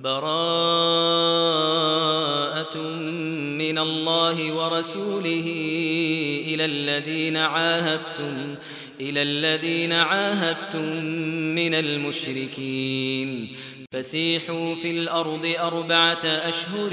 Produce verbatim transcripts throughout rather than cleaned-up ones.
براءة من الله ورسوله إلى الذين عاهدتم إلى الذين عاهدتم من المشركين فسيحوا في الأرض أربعة أشهر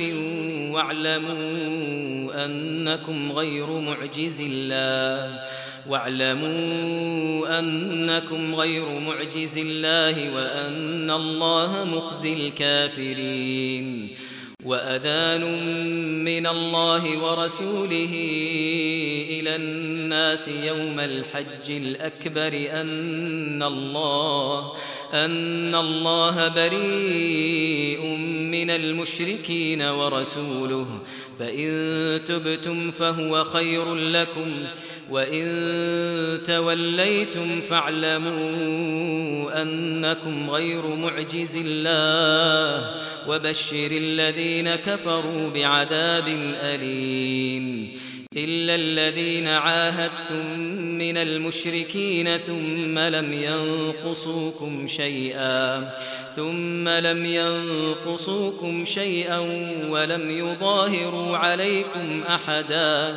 واعلموا أنكم غير معجز الله واعلموا أنكم غير معجز الله وأن الله مخزي الكافرين وأذان من الله ورسوله إلى الناس يوم الحج الأكبر أن الله أن الله بريء من المشركين ورسوله فإن تبتم فهو خير لكم وإن توليتم فاعلموا أنكم غير معجز الله وبشر الذين كفروا بعذاب أليم إلا الذين عاهدتم من المشركين ثم لم ينقصوكم شيئا ثم لم ينقصوكم شيئا ولم يظاهروا عليكم أحدا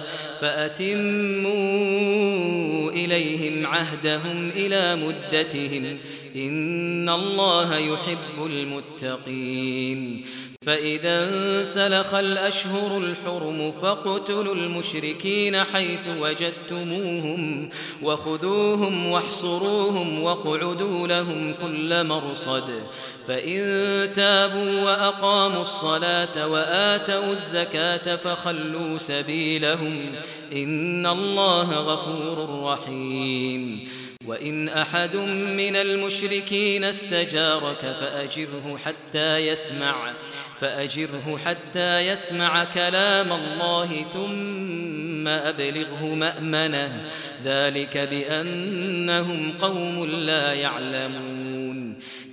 فأتموا إليهم عهدهم إلى مدتهم إن الله يحب المتقين فإذا انسلخ الأشهر الحرم فاقتلوا المشركين حيث وجدتموهم وخذوهم واحصروهم واقعدوا لهم كل مرصد فإن تابوا وأقاموا الصلاة وآتوا الزكاة فخلوا سبيلهم إن الله غفور رحيم وإن أحد من المشركين استجارك فأجره حتى يسمع فأجره حتى يسمع كلام الله ثم أبلغه مأمنه ذلك بأنهم قوم لا يعلمون